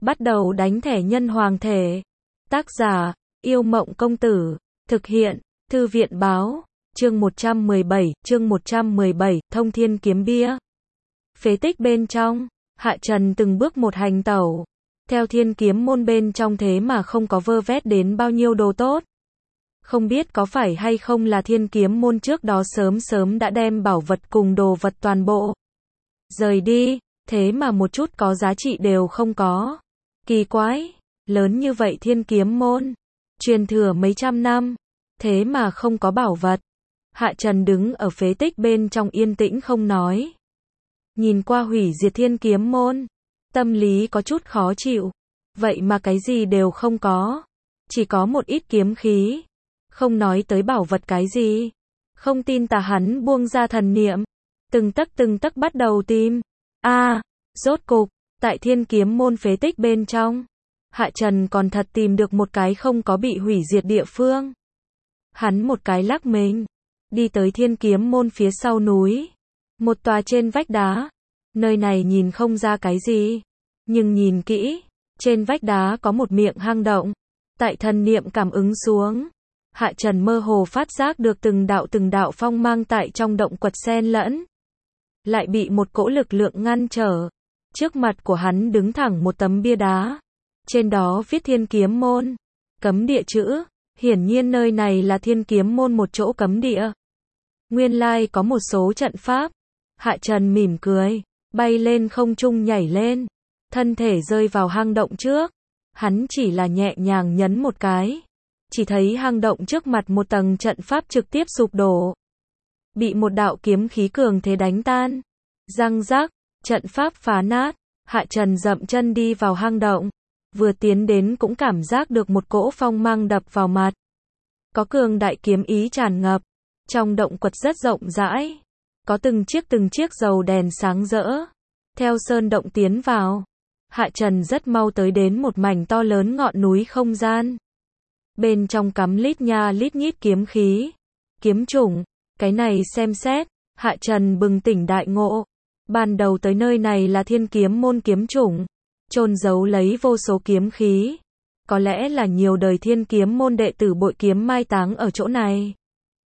Bắt đầu đánh thẻ nhân hoàng thể. Tác giả, Yêu Mộng Công Tử. Thực hiện, Thư viện Báo. Chương 117, Thông Thiên Kiếm Bia. Phế tích bên trong, Hạ Trần từng bước một hành tẩu. Theo Thiên Kiếm môn bên trong thế mà không có vơ vét đến bao nhiêu đồ tốt. Không biết có phải hay không là Thiên Kiếm môn trước đó sớm đã đem bảo vật cùng đồ vật toàn bộ rời đi, thế mà một chút có giá trị đều không có. Kỳ quái, lớn như vậy Thiên Kiếm môn, truyền thừa mấy trăm năm, thế mà không có bảo vật. Hạ Trần đứng ở phế tích bên trong yên tĩnh không nói. Nhìn qua hủy diệt Thiên Kiếm môn, tâm lý có chút khó chịu. Vậy mà cái gì đều không có, chỉ có một ít kiếm khí. Không nói tới bảo vật cái gì. Không tin tà hắn buông ra thần niệm, từng tấc bắt đầu tìm. Rốt cục, tại Thiên Kiếm môn phế tích bên trong, Hạ Trần còn thật tìm được một cái không có bị hủy diệt địa phương. Hắn một cái lắc mình, đi tới Thiên Kiếm môn phía sau núi. Một tòa trên vách đá. Nơi này nhìn không ra cái gì, nhưng nhìn kỹ, trên vách đá có một miệng hang động. Tại thần niệm cảm ứng xuống, Hạ Trần mơ hồ phát giác được từng đạo phong mang tại trong động quật xen lẫn. Lại bị một cỗ lực lượng ngăn trở. Trước mặt của hắn đứng thẳng một tấm bia đá. Trên đó viết Thiên Kiếm môn. Cấm địa chữ. Hiển nhiên nơi này là Thiên Kiếm môn một chỗ cấm địa. Nguyên lai có một số trận pháp. Hạ Trần mỉm cười, bay lên không trung nhảy lên. Thân thể rơi vào hang động trước. Hắn chỉ là nhẹ nhàng nhấn một cái. Chỉ thấy hang động trước mặt một tầng trận pháp trực tiếp sụp đổ. Bị một đạo kiếm khí cường thế đánh tan. Răng rắc, trận pháp phá nát. Hạ Trần dậm chân đi vào hang động. Vừa tiến đến cũng cảm giác được một cỗ phong mang đập vào mặt. Có cường đại kiếm ý tràn ngập. Trong động quật rất rộng rãi. Có từng chiếc dầu đèn sáng rỡ. Theo sơn động tiến vào, Hạ Trần rất mau tới đến một mảnh to lớn ngọn núi không gian. Bên trong cắm lít nhít kiếm khí, kiếm chủng. Cái này xem xét, Hạ Trần bừng tỉnh đại ngộ. Ban đầu tới nơi này là Thiên Kiếm môn kiếm chủng, chôn giấu lấy vô số kiếm khí. Có lẽ là nhiều đời Thiên Kiếm môn đệ tử bội kiếm mai táng ở chỗ này.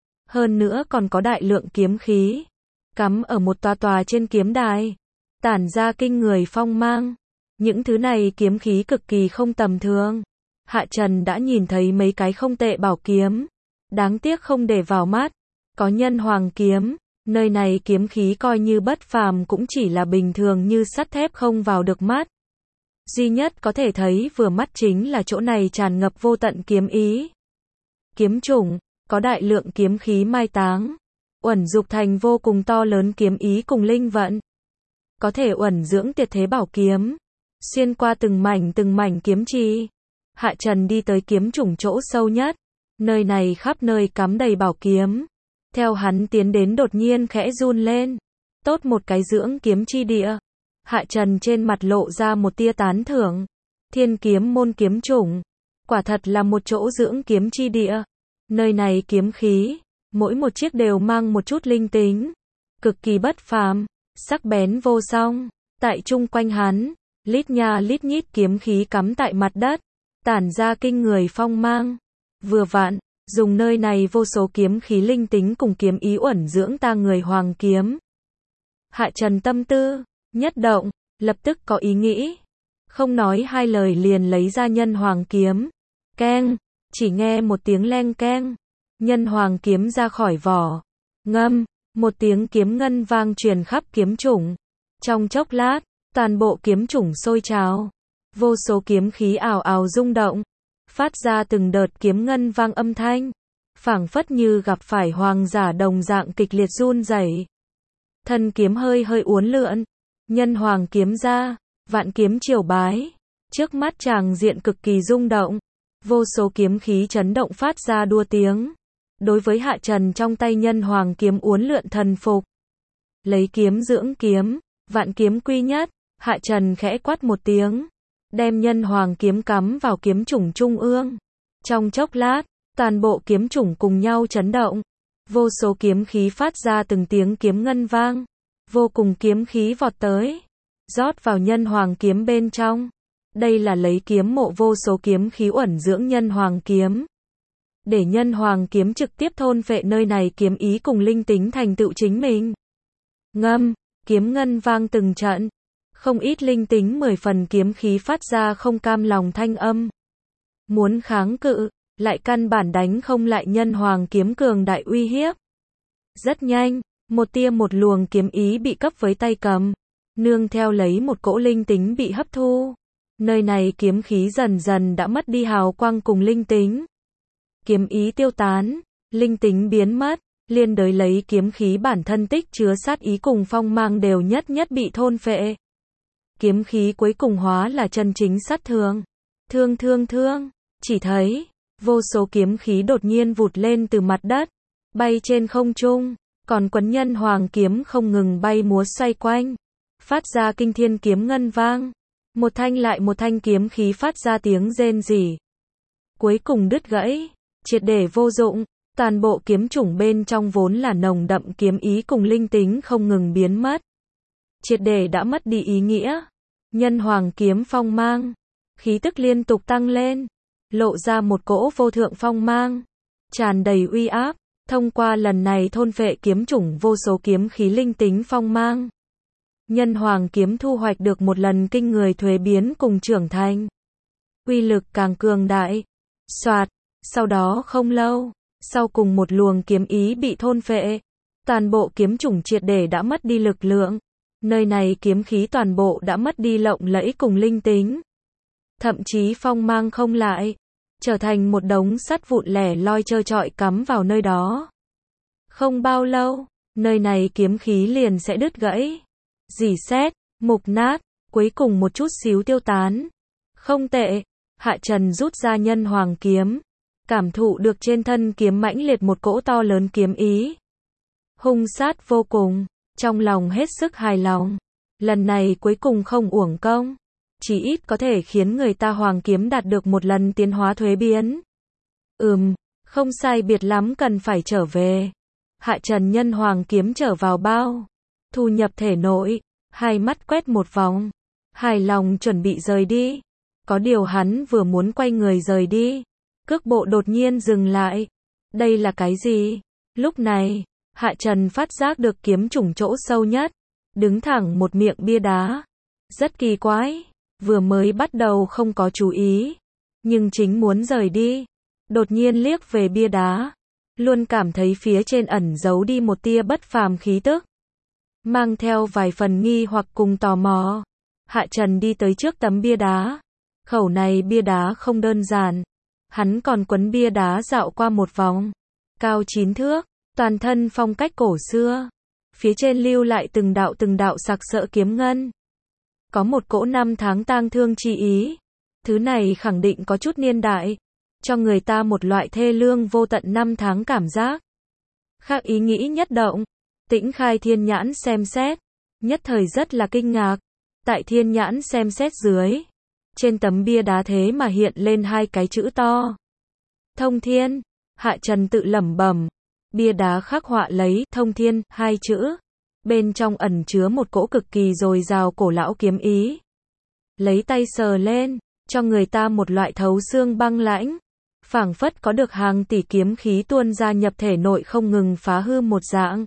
Hơn nữa còn có đại lượng kiếm khí cắm ở một tòa trên kiếm đài, tản ra kinh người phong mang. Những thứ này kiếm khí cực kỳ không tầm thường. Hạ Trần đã nhìn thấy mấy cái không tệ bảo kiếm, đáng tiếc không để vào mắt. Có nhân hoàng kiếm, nơi này kiếm khí coi như bất phàm cũng chỉ là bình thường như sắt thép không vào được mắt. Duy nhất có thể thấy vừa mắt chính là chỗ này tràn ngập vô tận kiếm ý. Kiếm chủng, có đại lượng kiếm khí mai táng, uẩn dục thành vô cùng to lớn kiếm ý cùng linh vận. Có thể uẩn dưỡng tuyệt thế bảo kiếm, xuyên qua từng mảnh kiếm chi. Hạ Trần đi tới kiếm chủng chỗ sâu nhất. Nơi này khắp nơi cắm đầy bảo kiếm. Theo hắn tiến đến đột nhiên khẽ run lên. Tốt một cái dưỡng kiếm chi địa. Hạ Trần trên mặt lộ ra một tia tán thưởng. Thiên Kiếm môn kiếm chủng, quả thật là một chỗ dưỡng kiếm chi địa. Nơi này kiếm khí, mỗi một chiếc đều mang một chút linh tính, cực kỳ bất phàm, sắc bén vô song. Tại chung quanh hắn, lít nhít kiếm khí cắm tại mặt đất, tản ra kinh người phong mang. Vừa vặn, dùng nơi này vô số kiếm khí linh tính cùng kiếm ý uẩn dưỡng ta người hoàng kiếm. Hạ Trần tâm tư nhất động, lập tức có ý nghĩ. Không nói hai lời liền lấy ra nhân hoàng kiếm. Keng, chỉ nghe một tiếng leng keng. Nhân hoàng kiếm ra khỏi vỏ. Ngâm, một tiếng kiếm ngân vang truyền khắp kiếm chủng. Trong chốc lát, toàn bộ kiếm chủng sôi trào. Vô số kiếm khí ào ào rung động, phát ra từng đợt kiếm ngân vang âm thanh, phảng phất như gặp phải hoàng giả đồng dạng kịch liệt run rẩy. Thân kiếm hơi uốn lượn, nhân hoàng kiếm ra, vạn kiếm triều bái. Trước mắt tràng diện cực kỳ rung động, vô số kiếm khí chấn động phát ra đua tiếng. Đối với Hạ Trần trong tay nhân hoàng kiếm uốn lượn thần phục. Lấy kiếm dưỡng kiếm, vạn kiếm quy nhất. Hạ Trần khẽ quát một tiếng, đem nhân hoàng kiếm cắm vào kiếm chủng trung ương. Trong chốc lát, toàn bộ kiếm chủng cùng nhau chấn động. Vô số kiếm khí phát ra từng tiếng kiếm ngân vang. Vô cùng kiếm khí vọt tới, rót vào nhân hoàng kiếm bên trong. Đây là lấy kiếm mộ vô số kiếm khí uẩn dưỡng nhân hoàng kiếm. Để nhân hoàng kiếm trực tiếp thôn phệ nơi này kiếm ý cùng linh tính thành tựu chính mình. Ngâm, kiếm ngân vang từng trận. Không ít linh tính 10 phần kiếm khí phát ra không cam lòng thanh âm. Muốn kháng cự, lại căn bản đánh không lại nhân hoàng kiếm cường đại uy hiếp. Rất nhanh, một tia một luồng kiếm ý bị cấp với tay cầm, nương theo lấy một cỗ linh tính bị hấp thu. Nơi này kiếm khí dần dần đã mất đi hào quang cùng linh tính. Kiếm ý tiêu tán, linh tính biến mất, liên đới lấy kiếm khí bản thân tích chứa sát ý cùng phong mang đều nhất nhất bị thôn phệ. Kiếm khí cuối cùng hóa là chân chính sát thương. Thương, chỉ thấy, vô số kiếm khí đột nhiên vụt lên từ mặt đất, bay trên không trung, còn quấn nhân hoàng kiếm không ngừng bay múa xoay quanh, phát ra kinh thiên kiếm ngân vang. Một thanh lại một thanh kiếm khí phát ra tiếng rên rỉ. Cuối cùng đứt gãy, triệt để vô dụng, toàn bộ kiếm chủng bên trong vốn là nồng đậm kiếm ý cùng linh tính không ngừng biến mất. Triệt để đã mất đi ý nghĩa. Nhân hoàng kiếm phong mang, khí tức liên tục tăng lên, lộ ra một cỗ vô thượng phong mang, tràn đầy uy áp, thông qua lần này thôn phệ kiếm chủng vô số kiếm khí linh tính phong mang. Nhân hoàng kiếm thu hoạch được một lần kinh người thuế biến cùng trưởng thành. Uy lực càng cường đại. Soạt, sau đó không lâu, sau cùng một luồng kiếm ý bị thôn phệ, toàn bộ kiếm chủng triệt để đã mất đi lực lượng. Nơi này kiếm khí toàn bộ đã mất đi lộng lẫy cùng linh tính. Thậm chí phong mang không lại, trở thành một đống sắt vụn lẻ loi trơ trọi cắm vào nơi đó. Không bao lâu, nơi này kiếm khí liền sẽ đứt gãy, rỉ sét, mục nát, cuối cùng một chút xíu tiêu tán. Không tệ, Hạ Trần rút ra nhân hoàng kiếm, cảm thụ được trên thân kiếm mãnh liệt một cỗ to lớn kiếm ý. Hung sát vô cùng, trong lòng hết sức hài lòng. Lần này cuối cùng không uổng công, chỉ ít có thể khiến người ta hoàng kiếm đạt được một lần tiến hóa thuế biến. Không sai biệt lắm cần phải trở về. Hạ Trần nhân hoàng kiếm trở vào bao, thu nhập thể nội, hai mắt quét một vòng, hài lòng chuẩn bị rời đi. Có điều hắn vừa muốn quay người rời đi, cước bộ đột nhiên dừng lại. Đây là cái gì? Lúc này, Hạ Trần phát giác được kiếm chủng chỗ sâu nhất, đứng thẳng một miệng bia đá. Rất kỳ quái, vừa mới bắt đầu không có chú ý, nhưng chính muốn rời đi, đột nhiên liếc về bia đá, luôn cảm thấy phía trên ẩn giấu đi một tia bất phàm khí tức, mang theo vài phần nghi hoặc cùng tò mò. Hạ Trần đi tới trước tấm bia đá. Khẩu này bia đá không đơn giản, hắn còn quấn bia đá dạo qua một vòng, cao 9 thước, toàn thân phong cách cổ xưa, phía trên lưu lại từng đạo sặc sỡ kiếm ngân. Có một cỗ năm tháng tang thương chi ý, thứ này khẳng định có chút niên đại, cho người ta một loại thê lương vô tận năm tháng cảm giác. Khác ý nghĩ nhất động, Tĩnh Khai thiên nhãn xem xét, nhất thời rất là kinh ngạc. Tại thiên nhãn xem xét dưới, trên tấm bia đá thế mà hiện lên hai cái chữ to. Thông Thiên. Hạ Trần tự lẩm bẩm. Bia đá khắc họa lấy Thông Thiên hai chữ, bên trong ẩn chứa một cỗ cực kỳ dồi dào cổ lão kiếm ý. Lấy tay sờ lên, cho người ta một loại thấu xương băng lãnh, phảng phất có được hàng tỷ kiếm khí tuôn ra nhập thể nội không ngừng phá hư một dạng.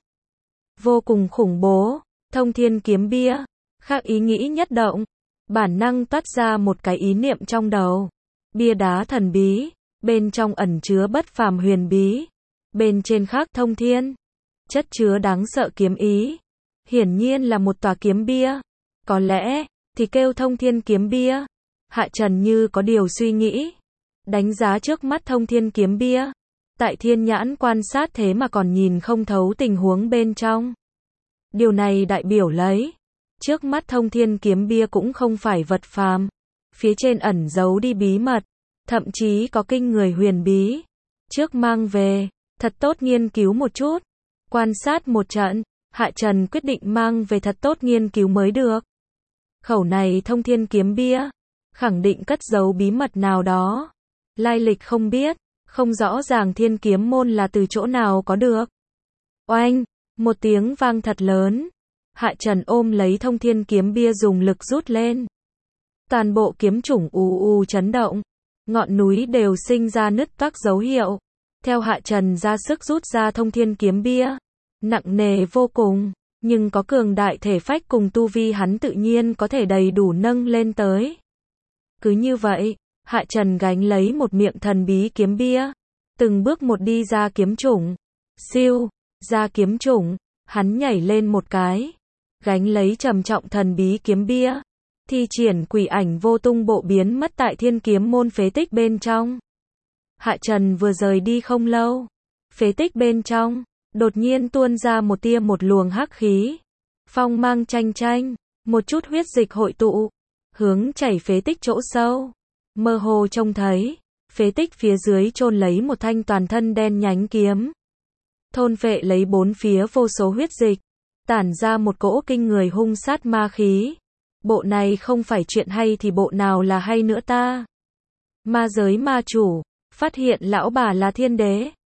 Vô cùng khủng bố. Thông Thiên kiếm bia. Khác ý nghĩ nhất động, bản năng toát ra một cái ý niệm trong đầu. Bia đá thần bí, bên trong ẩn chứa bất phàm huyền bí, bên trên khắc Thông Thiên, chất chứa đáng sợ kiếm ý. Hiển nhiên là một tòa kiếm bia, có lẽ thì kêu Thông Thiên kiếm bia. Hạ Trần như có điều suy nghĩ, đánh giá trước mắt Thông Thiên kiếm bia, tại thiên nhãn quan sát thế mà còn nhìn không thấu tình huống bên trong. Điều này đại biểu lấy, trước mắt Thông Thiên kiếm bia cũng không phải vật phàm, phía trên ẩn giấu đi bí mật, thậm chí có kinh người huyền bí. Trước mang về, thật tốt nghiên cứu một chút, quan sát một trận, Hạ Trần quyết định mang về thật tốt nghiên cứu mới được. Khẩu này Thông Thiên kiếm bia, khẳng định cất giấu bí mật nào đó, lai lịch không biết, không rõ ràng Thiên kiếm môn là từ chỗ nào có được. Oanh, một tiếng vang thật lớn. Hạ Trần ôm lấy Thông Thiên kiếm bia dùng lực rút lên. Toàn bộ kiếm chủng ù chấn động. Ngọn núi đều sinh ra nứt các dấu hiệu. Theo Hạ Trần ra sức rút ra thông thiên kiếm bia. Nặng nề vô cùng. Nhưng có cường đại thể phách cùng tu vi hắn tự nhiên có thể đầy đủ nâng lên tới. Cứ như vậy, Hạ Trần gánh lấy một miệng thần bí kiếm bia. Từng bước một đi ra kiếm chủng. Siêu, ra kiếm chủng, hắn nhảy lên một cái. Gánh lấy trầm trọng thần bí kiếm bia. Thi triển quỷ ảnh vô tung bộ biến mất tại thiên kiếm môn phế tích bên trong. Hạ Trần vừa rời đi không lâu. Phế tích bên trong, đột nhiên tuôn ra một luồng hắc khí. Phong mang chanh chanh, một chút huyết dịch hội tụ. Hướng chảy phế tích chỗ sâu. Mơ hồ trông thấy, phế tích phía dưới chôn lấy một thanh toàn thân đen nhánh kiếm. Thôn phệ lấy bốn phía vô số huyết dịch. Tản ra một cỗ kinh người hung sát ma khí. Bộ này không phải chuyện hay thì bộ nào là hay nữa ta? Ma giới ma chủ, phát hiện lão bà là thiên đế.